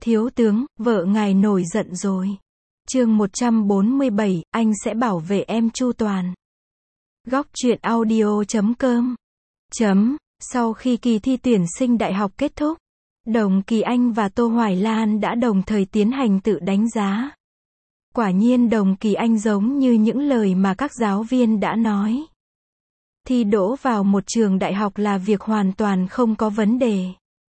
Thiếu tướng, vợ ngài nổi giận rồi. Chương 147, anh sẽ bảo vệ em chu toàn. Góc truyện audio.com. Sau khi kỳ thi tuyển sinh đại học kết thúc, Đồng Kỳ Anh và Tô Hoài Lan đã đồng thời tiến hành tự đánh giá. Quả nhiên Đồng Kỳ Anh giống như những lời mà các giáo viên đã nói. Thi đỗ vào một trường đại học là việc hoàn toàn không có vấn đề.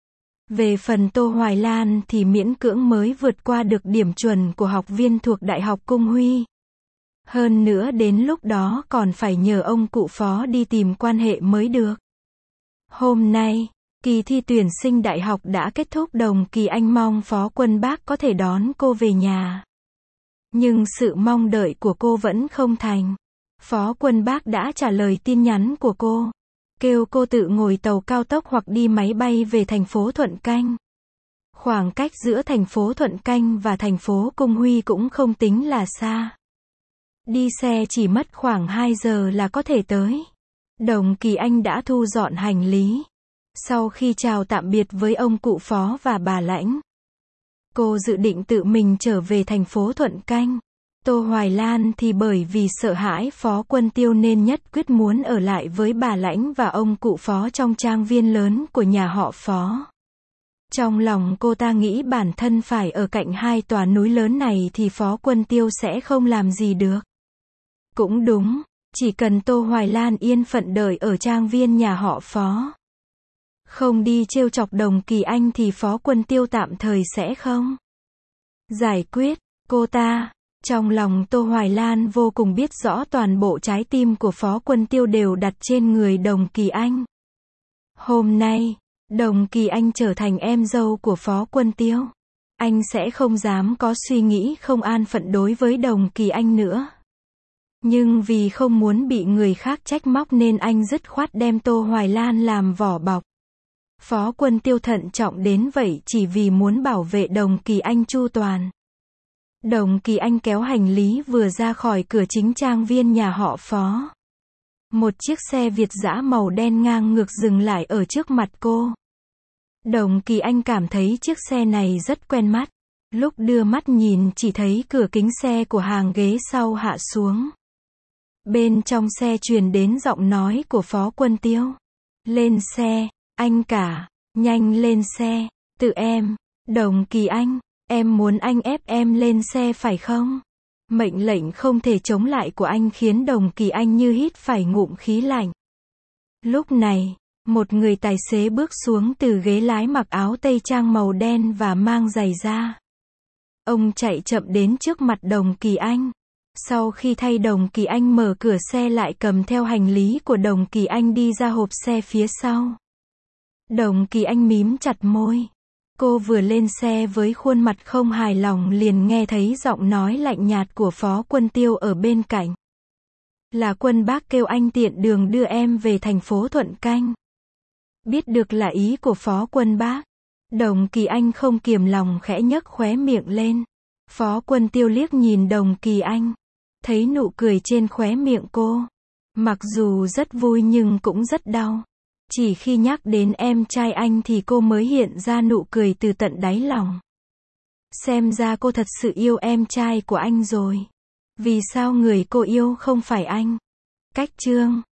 Về phần Tô Hoài Lan thì miễn cưỡng mới vượt qua được điểm chuẩn của học viên thuộc Đại học Cung Huy. Hơn nữa đến lúc đó còn phải nhờ ông cụ Phó đi tìm quan hệ mới được. Hôm nay, kỳ thi tuyển sinh đại học đã kết thúc. Đồng Kỳ Anh mong Phó Quân Bác có thể đón cô về nhà. Nhưng sự mong đợi của cô vẫn không thành. Phó Quân Bác đã trả lời tin nhắn của cô, kêu cô tự ngồi tàu cao tốc hoặc đi máy bay về thành phố Thuận Canh. Khoảng cách giữa thành phố Thuận Canh và thành phố Cung Huy cũng không tính là xa. Đi xe chỉ mất khoảng 2 giờ là có thể tới. Đồng Kỳ Anh đã thu dọn hành lý. Sau khi chào tạm biệt với ông cụ Phó và bà Lãnh, cô dự định tự mình trở về thành phố Thuận Canh. Tô Hoài Lan thì bởi vì sợ hãi Phó Quân Tiêu nên nhất quyết muốn ở lại với bà Lãnh và ông cụ Phó trong trang viên lớn của nhà họ Phó. Trong lòng cô ta nghĩ bản thân phải ở cạnh hai tòa núi lớn này thì Phó Quân Tiêu sẽ không làm gì được. Cũng đúng, chỉ cần Tô Hoài Lan yên phận đợi ở trang viên nhà họ Phó, không đi trêu chọc Đồng Kỳ Anh thì Phó Quân Tiêu tạm thời sẽ không giải quyết cô ta. Trong lòng Tô Hoài Lan vô cùng biết rõ toàn bộ trái tim của Phó Quân Tiêu đều đặt trên người Đồng Kỳ Anh. Hôm nay, Đồng Kỳ Anh trở thành em dâu của Phó Quân Tiêu. Anh sẽ không dám có suy nghĩ không an phận đối với Đồng Kỳ Anh nữa. Nhưng vì không muốn bị người khác trách móc nên anh dứt khoát đem Tô Hoài Lan làm vỏ bọc. Phó Quân Tiêu thận trọng đến vậy chỉ vì muốn bảo vệ Đồng Kỳ Anh chu toàn. Đồng Kỳ Anh kéo hành lý vừa ra khỏi cửa chính trang viên nhà họ Phó. Một chiếc xe Việt dã màu đen ngang ngược dừng lại ở trước mặt cô. Đồng Kỳ Anh cảm thấy chiếc xe này rất quen mắt. Lúc đưa mắt nhìn chỉ thấy cửa kính xe của hàng ghế sau hạ xuống. Bên trong xe truyền đến giọng nói của Phó Quân Tiêu. Lên xe, anh cả, nhanh lên xe, tự em. Đồng Kỳ Anh, em muốn anh ép em lên xe phải không? Mệnh lệnh không thể chống lại của anh khiến Đồng Kỳ Anh như hít phải ngụm khí lạnh. Lúc này, một người tài xế bước xuống từ ghế lái mặc áo tây trang màu đen và mang giày da. Ông chạy chậm đến trước mặt Đồng Kỳ Anh. Sau khi thay Đồng Kỳ Anh mở cửa xe lại cầm theo hành lý của Đồng Kỳ Anh đi ra hộp xe phía sau. Đồng Kỳ Anh mím chặt môi. Cô vừa lên xe với khuôn mặt không hài lòng liền nghe thấy giọng nói lạnh nhạt của Phó Quân Tiêu ở bên cạnh. Là Quân Bác kêu anh tiện đường đưa em về thành phố Thuận Canh. Biết được là ý của Phó Quân Bác, Đồng Kỳ Anh không kiềm lòng khẽ nhấc khóe miệng lên. Phó Quân Tiêu liếc nhìn Đồng Kỳ Anh, thấy nụ cười trên khóe miệng cô. Mặc dù rất vui nhưng cũng rất đau. Chỉ khi nhắc đến em trai anh thì cô mới hiện ra nụ cười từ tận đáy lòng. Xem ra cô thật sự yêu em trai của anh rồi. Vì sao người cô yêu không phải anh? Cách chương